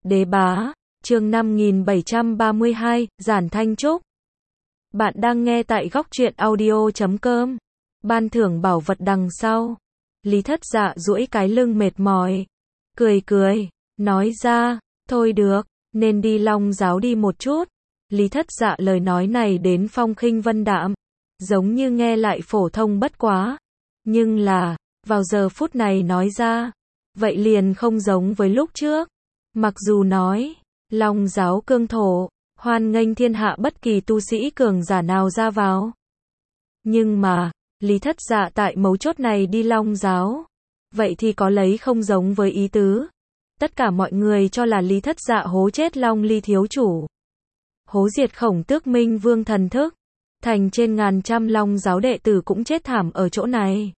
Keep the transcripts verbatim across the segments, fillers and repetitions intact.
Đế bá, chương năm nghìn bảy trăm ba mươi hai, Giản Thanh Trúc. Bạn đang nghe tại góc truyện audio chấm com. Ban thưởng bảo vật đằng sau. Lý Thất Dạ duỗi cái lưng mệt mỏi. Cười cười, nói ra, thôi được, nên đi Long Giáo đi một chút. Lý Thất Dạ lời nói này đến phong khinh vân đạm. Giống như nghe lại phổ thông bất quá. Nhưng là, vào giờ phút này nói ra. Vậy liền không giống với lúc trước. Mặc dù nói, Long Giáo cương thổ, hoan nghênh thiên hạ bất kỳ tu sĩ cường giả nào ra vào. Nhưng mà, Lý Thất Dạ tại mấu chốt này đi Long Giáo. Vậy thì có lấy không giống với ý tứ. Tất cả mọi người cho là Lý Thất Dạ hố chết Long Ly thiếu chủ. Hố diệt Khổng Tước Minh Vương thần thức. Thành trên ngàn trăm Long Giáo đệ tử cũng chết thảm ở chỗ này.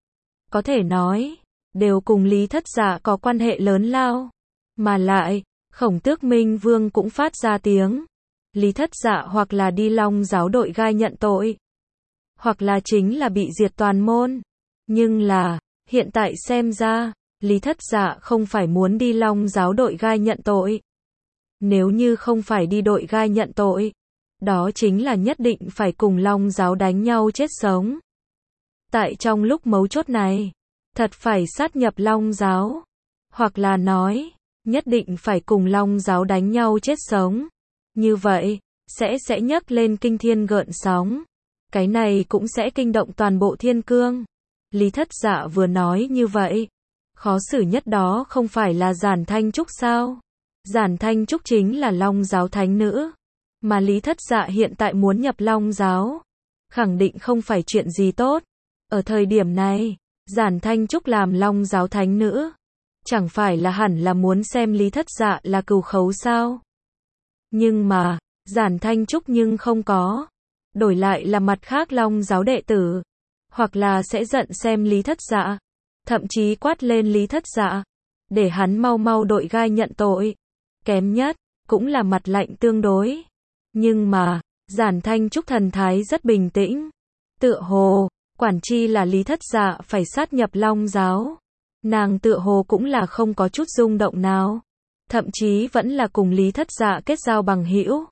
Có thể nói, đều cùng Lý Thất Dạ có quan hệ lớn lao. Mà lại, Khổng Tước Minh Vương cũng phát ra tiếng. Lý Thất Dạ hoặc là đi Long Giáo đội gai nhận tội. Hoặc là chính là bị diệt toàn môn. Nhưng là, hiện tại xem ra, Lý Thất Dạ không phải muốn đi Long Giáo đội gai nhận tội. Nếu như không phải đi đội gai nhận tội, đó chính là nhất định phải cùng Long Giáo đánh nhau chết sống. Tại trong lúc mấu chốt này, thật phải sát nhập Long Giáo. Hoặc là nói, nhất định phải cùng Long Giáo đánh nhau chết sống. Như vậy, sẽ sẽ nhấc lên kinh thiên gợn sóng. Cái này cũng sẽ kinh động toàn bộ thiên cương. Lý Thất Dạ vừa nói như vậy. Khó xử nhất đó không phải là Giản Thanh Trúc sao? Giản Thanh Trúc chính là Long Giáo thánh nữ. Mà Lý Thất Dạ hiện tại muốn nhập Long Giáo. Khẳng định không phải chuyện gì tốt. Ở thời điểm này, Giản Thanh Trúc làm Long Giáo thánh nữ. Chẳng phải là hẳn là muốn xem Lý Thất Dạ là cừu khấu sao? Nhưng mà, Giản Thanh Trúc nhưng không có. Đổi lại là mặt khác Long Giáo đệ tử. Hoặc là sẽ giận xem Lý Thất Dạ. Thậm chí quát lên Lý Thất Dạ. Để hắn mau mau đội gai nhận tội. Kém nhất, cũng là mặt lạnh tương đối. Nhưng mà, Giản Thanh Trúc thần thái rất bình tĩnh. Tựa hồ, quản chi là Lý Thất Dạ phải sát nhập Long Giáo. Nàng tựa hồ cũng là không có chút rung động nào. Thậm chí vẫn là cùng Lý Thất Dạ kết giao bằng hữu.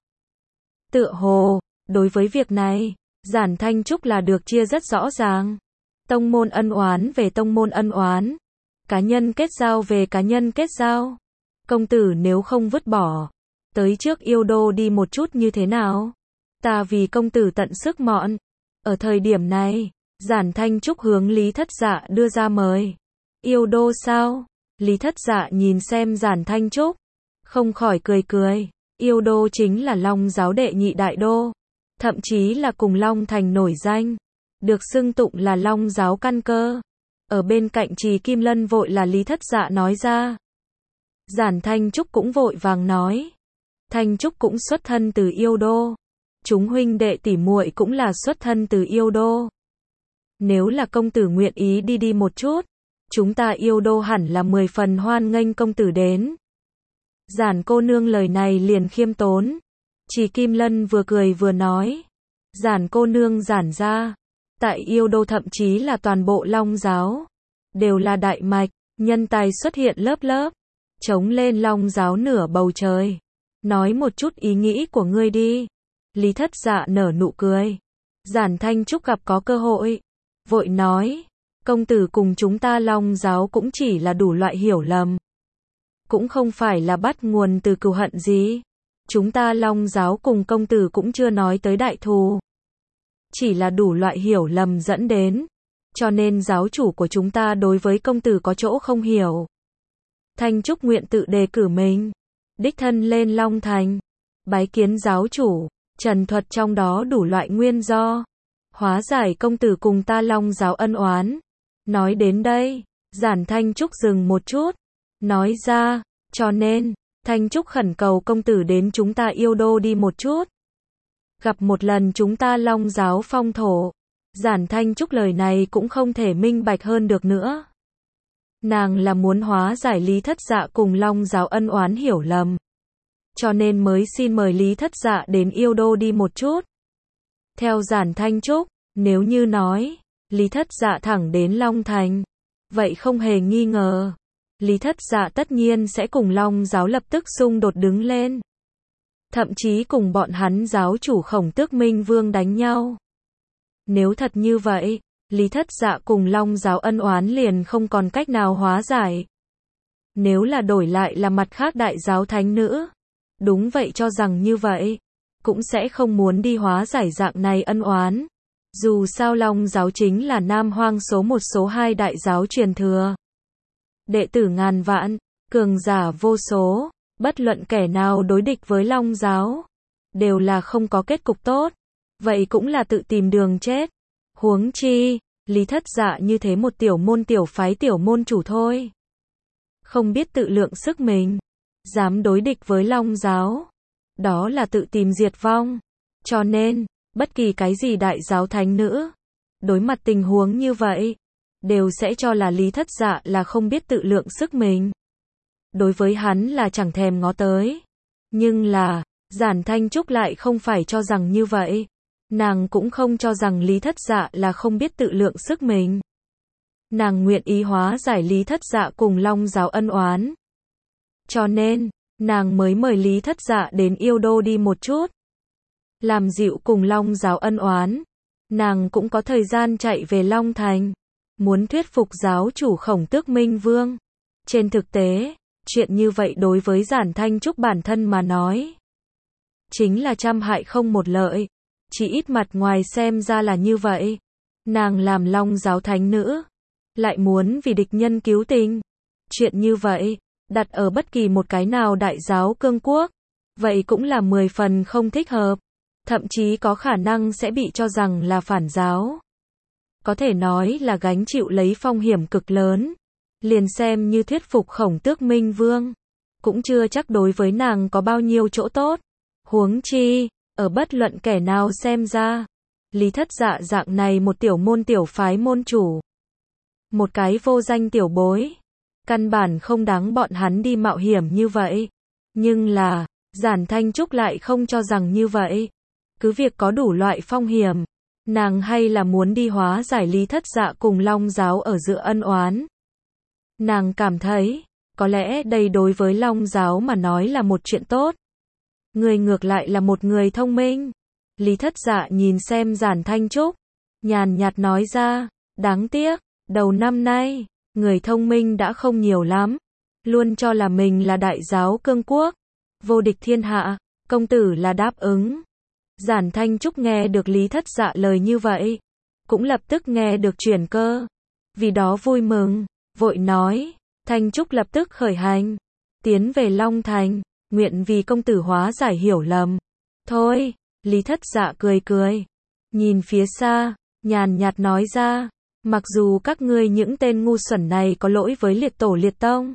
Tựa hồ, đối với việc này, Giản Thanh Trúc là được chia rất rõ ràng. Tông môn ân oán về tông môn ân oán. Cá nhân kết giao về cá nhân kết giao. Công tử nếu không vứt bỏ. Tới trước yêu đô đi một chút như thế nào? Ta vì công tử tận sức mọn. Ở thời điểm này, Giản Thanh Trúc hướng Lý Thất Dạ đưa ra mời. Yêu đô sao? Lý Thất Dạ nhìn xem Giản Thanh Trúc. Không khỏi cười cười. Yêu đô chính là Long Giáo đệ nhị đại đô. Thậm chí là cùng Long Thành nổi danh. Được xưng tụng là Long Giáo căn cơ. Ở bên cạnh Trì Kim Lân vội là Lý Thất Dạ nói ra. Giản Thanh Trúc cũng vội vàng nói. Thanh Trúc cũng xuất thân từ yêu đô. Chúng huynh đệ tỷ muội cũng là xuất thân từ yêu đô. Nếu là công tử nguyện ý đi đi một chút. Chúng ta yêu đô hẳn là mười phần hoan nghênh công tử đến. Giản cô nương lời này liền khiêm tốn. Trì Kim Lân vừa cười vừa nói. Giản cô nương giản ra. Tại yêu đô thậm chí là toàn bộ Long Giáo. Đều là đại mạch, nhân tài xuất hiện lớp lớp. Chống lên Long Giáo nửa bầu trời. Nói một chút ý nghĩ của ngươi đi. Lý Thất Dạ nở nụ cười. Giản Thanh Trúc gặp có cơ hội. Vội nói. Công tử cùng chúng ta Long Giáo cũng chỉ là đủ loại hiểu lầm. Cũng không phải là bắt nguồn từ cừu hận gì. Chúng ta Long Giáo cùng công tử cũng chưa nói tới đại thù. Chỉ là đủ loại hiểu lầm dẫn đến. Cho nên giáo chủ của chúng ta đối với công tử có chỗ không hiểu. Thanh Trúc nguyện tự đề cử mình. Đích thân lên Long Thành. Bái kiến giáo chủ. Trần thuật trong đó đủ loại nguyên do. Hóa giải công tử cùng ta Long Giáo ân oán. Nói đến đây, Giản Thanh Trúc dừng một chút. Nói ra, cho nên, Thanh Trúc khẩn cầu công tử đến chúng ta yêu đô đi một chút. Gặp một lần chúng ta Long Giáo phong thổ. Giản Thanh Trúc lời này cũng không thể minh bạch hơn được nữa. Nàng là muốn hóa giải Lý Thất Dạ cùng Long Giáo ân oán hiểu lầm. Cho nên mới xin mời Lý Thất Dạ đến yêu đô đi một chút. Theo Giản Thanh Trúc, nếu như nói, Lý Thất Dạ thẳng đến Long Thành. Vậy không hề nghi ngờ. Lý Thất Dạ tất nhiên sẽ cùng Long giáo lập tức xung đột đứng lên. Thậm chí cùng bọn hắn giáo chủ Khổng Tước Minh Vương đánh nhau. Nếu thật như vậy, Lý Thất Dạ cùng Long giáo ân oán liền không còn cách nào hóa giải. Nếu là đổi lại là mặt khác đại giáo thánh nữ, đúng vậy cho rằng như vậy, cũng sẽ không muốn đi hóa giải dạng này ân oán. Dù sao Long giáo chính là Nam Hoang số một số hai đại giáo truyền thừa. Đệ tử ngàn vạn, cường giả vô số, bất luận kẻ nào đối địch với Long giáo, đều là không có kết cục tốt. Vậy cũng là tự tìm đường chết. Huống chi, Lý Thất Dạ như thế một tiểu môn tiểu phái tiểu môn chủ thôi. Không biết tự lượng sức mình, dám đối địch với Long giáo. Đó là tự tìm diệt vong. Cho nên, bất kỳ cái gì đại giáo thánh nữ, đối mặt tình huống như vậy, đều sẽ cho là Lý Thất Dạ là không biết tự lượng sức mình. Đối với hắn là chẳng thèm ngó tới. Nhưng là, Giản Thanh Trúc lại không phải cho rằng như vậy. Nàng cũng không cho rằng Lý Thất Dạ là không biết tự lượng sức mình. Nàng nguyện ý hóa giải Lý Thất Dạ cùng Long giáo ân oán. Cho nên, nàng mới mời Lý Thất Dạ đến Yêu Đô đi một chút. Làm dịu cùng Long giáo ân oán. Nàng cũng có thời gian chạy về Long Thành. Muốn thuyết phục giáo chủ Khổng Tước Minh Vương. Trên thực tế, chuyện như vậy đối với Giản Thanh Trúc bản thân mà nói, chính là trăm hại không một lợi. Chỉ ít mặt ngoài xem ra là như vậy. Nàng làm Long giáo thánh nữ, lại muốn vì địch nhân cứu tình. Chuyện như vậy, đặt ở bất kỳ một cái nào đại giáo cương quốc, vậy cũng là mười phần không thích hợp. Thậm chí có khả năng sẽ bị cho rằng là phản giáo. Có thể nói là gánh chịu lấy phong hiểm cực lớn. Liền xem như thuyết phục Khổng Tước Minh Vương, cũng chưa chắc đối với nàng có bao nhiêu chỗ tốt. Huống chi, ở bất luận kẻ nào xem ra, Lý Thất Dạ dạng này một tiểu môn tiểu phái môn chủ, một cái vô danh tiểu bối, căn bản không đáng bọn hắn đi mạo hiểm như vậy. Nhưng là, Giản Thanh Trúc lại không cho rằng như vậy. Cứ việc có đủ loại phong hiểm, nàng hay là muốn đi hóa giải Lý Thất Dạ cùng Long giáo ở giữa ân oán. Nàng cảm thấy, có lẽ đây đối với Long giáo mà nói là một chuyện tốt. Người ngược lại là một người thông minh. Lý Thất Dạ nhìn xem Giản Thanh Trúc, nhàn nhạt nói ra, đáng tiếc, đầu năm nay, người thông minh đã không nhiều lắm. Luôn cho là mình là đại giáo cương quốc, vô địch thiên hạ, công tử là đáp ứng. Giản Thanh Trúc nghe được Lý Thất Dạ lời như vậy, cũng lập tức nghe được chuyển cơ. Vì đó vui mừng, vội nói, Thanh Trúc lập tức khởi hành, tiến về Long Thành, nguyện vì công tử hóa giải hiểu lầm. Thôi, Lý Thất Dạ cười cười, nhìn phía xa, nhàn nhạt nói ra, mặc dù các ngươi những tên ngu xuẩn này có lỗi với liệt tổ liệt tông,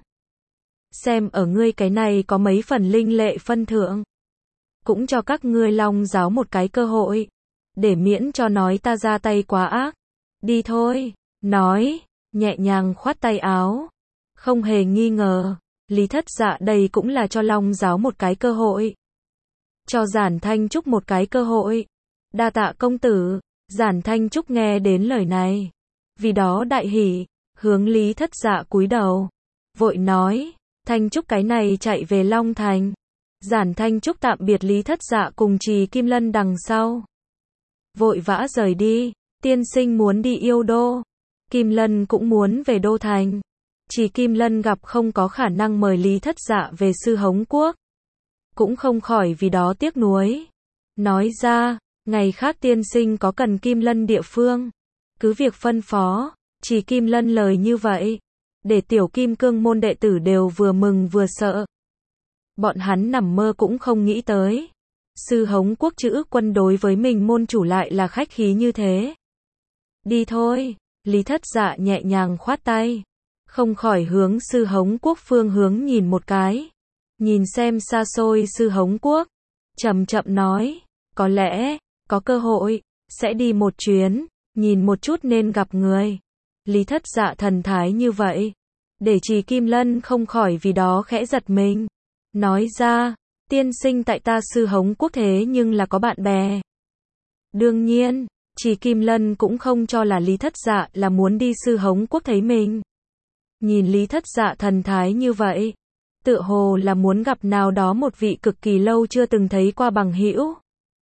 xem ở ngươi cái này có mấy phần linh lệ phân thượng, cũng cho các ngươi Long giáo một cái cơ hội, để miễn cho nói ta ra tay quá ác. Đi thôi, nói, nhẹ nhàng khoát tay áo. Không hề nghi ngờ, Lý Thất Dạ đây cũng là cho Long giáo một cái cơ hội. Cho Giản Thanh Trúc một cái cơ hội. Đa tạ công tử. Giản Thanh Trúc nghe đến lời này, vì đó đại hỉ, hướng Lý Thất Dạ cúi đầu, vội nói, Thanh Trúc cái này chạy về Long Thành. Giản Thanh Trúc tạm biệt Lý Thất Dạ cùng Trì Kim Lân đằng sau, vội vã rời đi. Tiên sinh muốn đi Yêu Đô, Kim Lân cũng muốn về Đô Thành. Trì Kim Lân gặp không có khả năng mời Lý Thất Dạ về Sư Hống Quốc, cũng không khỏi vì đó tiếc nuối, nói ra, ngày khác tiên sinh có cần Kim Lân địa phương, cứ việc phân phó. Trì Kim Lân lời như vậy, để tiểu Kim Cương môn đệ tử đều vừa mừng vừa sợ. Bọn hắn nằm mơ cũng không nghĩ tới, Sư Hống Quốc chữ quân đối với mình môn chủ lại là khách khí như thế. Đi thôi, Lý Thất Dạ nhẹ nhàng khoát tay, không khỏi hướng Sư Hống Quốc phương hướng nhìn một cái, nhìn xem xa xôi Sư Hống Quốc, chậm chậm nói, có lẽ, có cơ hội, sẽ đi một chuyến, nhìn một chút nên gặp người. Lý Thất Dạ thần thái như vậy, để Trì Kim Lân không khỏi vì đó khẽ giật mình, nói ra, tiên sinh tại ta Sư Hống Quốc thế nhưng là có bạn bè. Đương nhiên, Trì Kim Lân cũng không cho là Lý Thất Dạ là muốn đi Sư Hống Quốc thấy mình. Nhìn Lý Thất Dạ thần thái như vậy, tựa hồ là muốn gặp nào đó một vị cực kỳ lâu chưa từng thấy qua bằng hữu.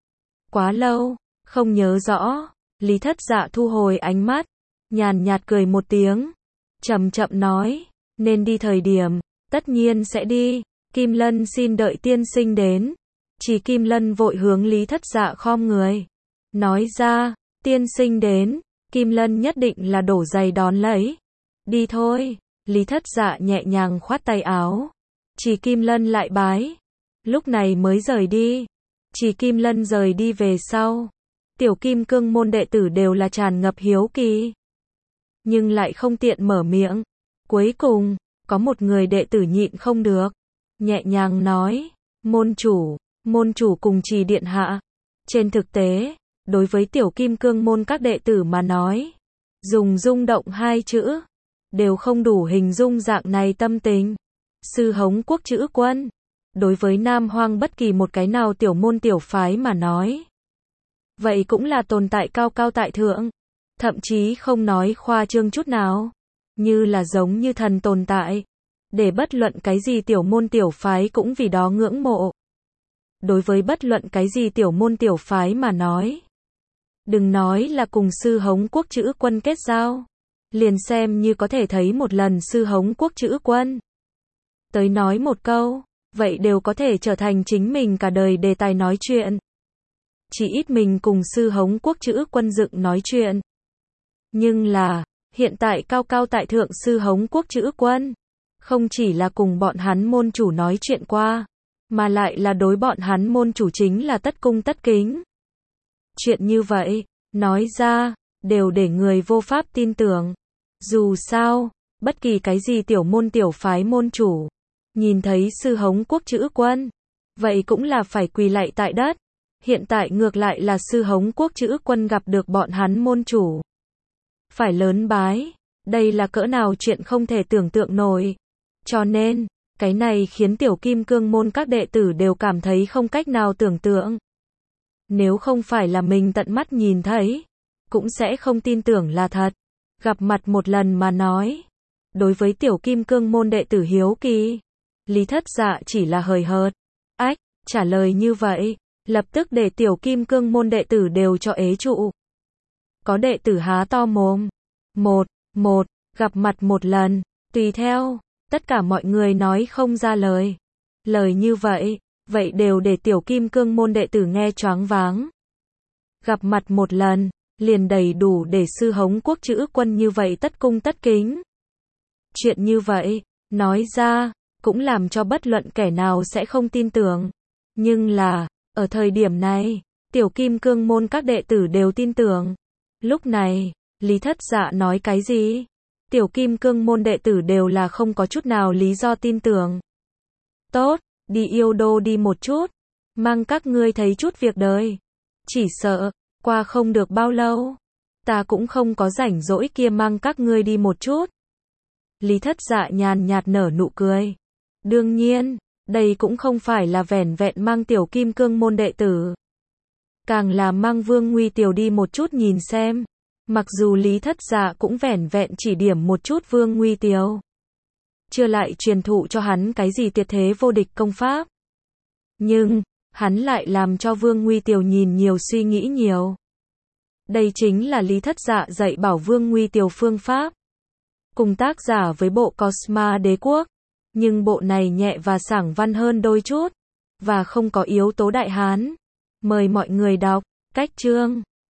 Quá lâu, không nhớ rõ. Lý Thất Dạ thu hồi ánh mắt, nhàn nhạt cười một tiếng, chậm chậm nói, nên đi thời điểm, tất nhiên sẽ đi. Kim Lân xin đợi tiên sinh đến. Chỉ Kim Lân vội hướng Lý Thất Dạ khom người, nói ra, tiên sinh đến, Kim Lân nhất định là đổ giày đón lấy. Đi thôi. Lý Thất Dạ nhẹ nhàng khoát tay áo. Chỉ Kim Lân lại bái, lúc này mới rời đi. Chỉ Kim Lân rời đi về sau, tiểu kim cương môn đệ tử đều là tràn ngập hiếu kỳ, nhưng lại không tiện mở miệng. Cuối cùng, có một người đệ tử nhịn không được, nhẹ nhàng nói, môn chủ, môn chủ cùng Trì điện hạ. Trên thực tế, đối với tiểu kim cương môn các đệ tử mà nói, dùng rung động hai chữ, đều không đủ hình dung dạng này tâm tình. Sư hống quốc chữ quân, đối với Nam Hoang bất kỳ một cái nào tiểu môn tiểu phái mà nói, vậy cũng là tồn tại cao cao tại thượng, thậm chí không nói khoa trương chút nào, như là giống như thần tồn tại, để bất luận cái gì tiểu môn tiểu phái cũng vì đó ngưỡng mộ. Đối với bất luận cái gì tiểu môn tiểu phái mà nói, đừng nói là cùng sư hống quốc chữ quân kết giao, liền xem như có thể thấy một lần sư hống quốc chữ quân, tới nói một câu, vậy đều có thể trở thành chính mình cả đời đề tài nói chuyện. Chỉ ít mình cùng sư hống quốc chữ quân dựng nói chuyện. Nhưng là, hiện tại cao cao tại thượng sư hống quốc chữ quân, không chỉ là cùng bọn hắn môn chủ nói chuyện qua, mà lại là đối bọn hắn môn chủ chính là tất cung tất kính. Chuyện như vậy, nói ra, đều để người vô pháp tin tưởng. Dù sao, bất kỳ cái gì tiểu môn tiểu phái môn chủ, nhìn thấy sư hống quốc chữ quân, vậy cũng là phải quỳ lạy tại đất. Hiện tại ngược lại là sư hống quốc chữ quân gặp được bọn hắn môn chủ, phải lớn bái, đây là cỡ nào chuyện không thể tưởng tượng nổi. Cho nên, cái này khiến tiểu kim cương môn các đệ tử đều cảm thấy không cách nào tưởng tượng. Nếu không phải là mình tận mắt nhìn thấy, cũng sẽ không tin tưởng là thật. Gặp mặt một lần mà nói, đối với tiểu kim cương môn đệ tử hiếu kỳ, Lý Thất Dạ chỉ là hời hợt. Ách, trả lời như vậy, lập tức để tiểu kim cương môn đệ tử đều cho ế trụ. Có đệ tử há to mồm. Một, một, gặp mặt một lần, tùy theo, tất cả mọi người nói không ra lời. Lời như vậy, vậy đều để tiểu kim cương môn đệ tử nghe choáng váng. Gặp mặt một lần, liền đầy đủ để sư hống quốc chữ quân như vậy tất cung tất kính. Chuyện như vậy, nói ra, cũng làm cho bất luận kẻ nào sẽ không tin tưởng. Nhưng là, ở thời điểm này, tiểu kim cương môn các đệ tử đều tin tưởng. Lúc này, Lý Thất Dạ nói cái gì? Tiểu kim cương môn đệ tử đều là không có chút nào lý do tin tưởng. Tốt, đi yêu đô đi một chút, mang các ngươi thấy chút việc đời. Chỉ sợ, qua không được bao lâu, ta cũng không có rảnh rỗi kia mang các ngươi đi một chút. Lý Thất Dạ nhàn nhạt nở nụ cười. Đương nhiên, đây cũng không phải là vẻn vẹn mang tiểu kim cương môn đệ tử, càng là mang Vương Nguy Tiều đi một chút nhìn xem. Mặc dù Lý Thất Dạ cũng vẻn vẹn chỉ điểm một chút Vương Nguy Tiều, chưa lại truyền thụ cho hắn cái gì tuyệt thế vô địch công pháp, nhưng hắn lại làm cho Vương Nguy Tiều nhìn nhiều suy nghĩ nhiều. Đây chính là Lý Thất Dạ dạy bảo Vương Nguy Tiều phương pháp. Cùng tác giả với bộ Cosma Đế Quốc, nhưng bộ này nhẹ và sảng văn hơn đôi chút, và không có yếu tố Đại Hán. Mời mọi người đọc. Cách chương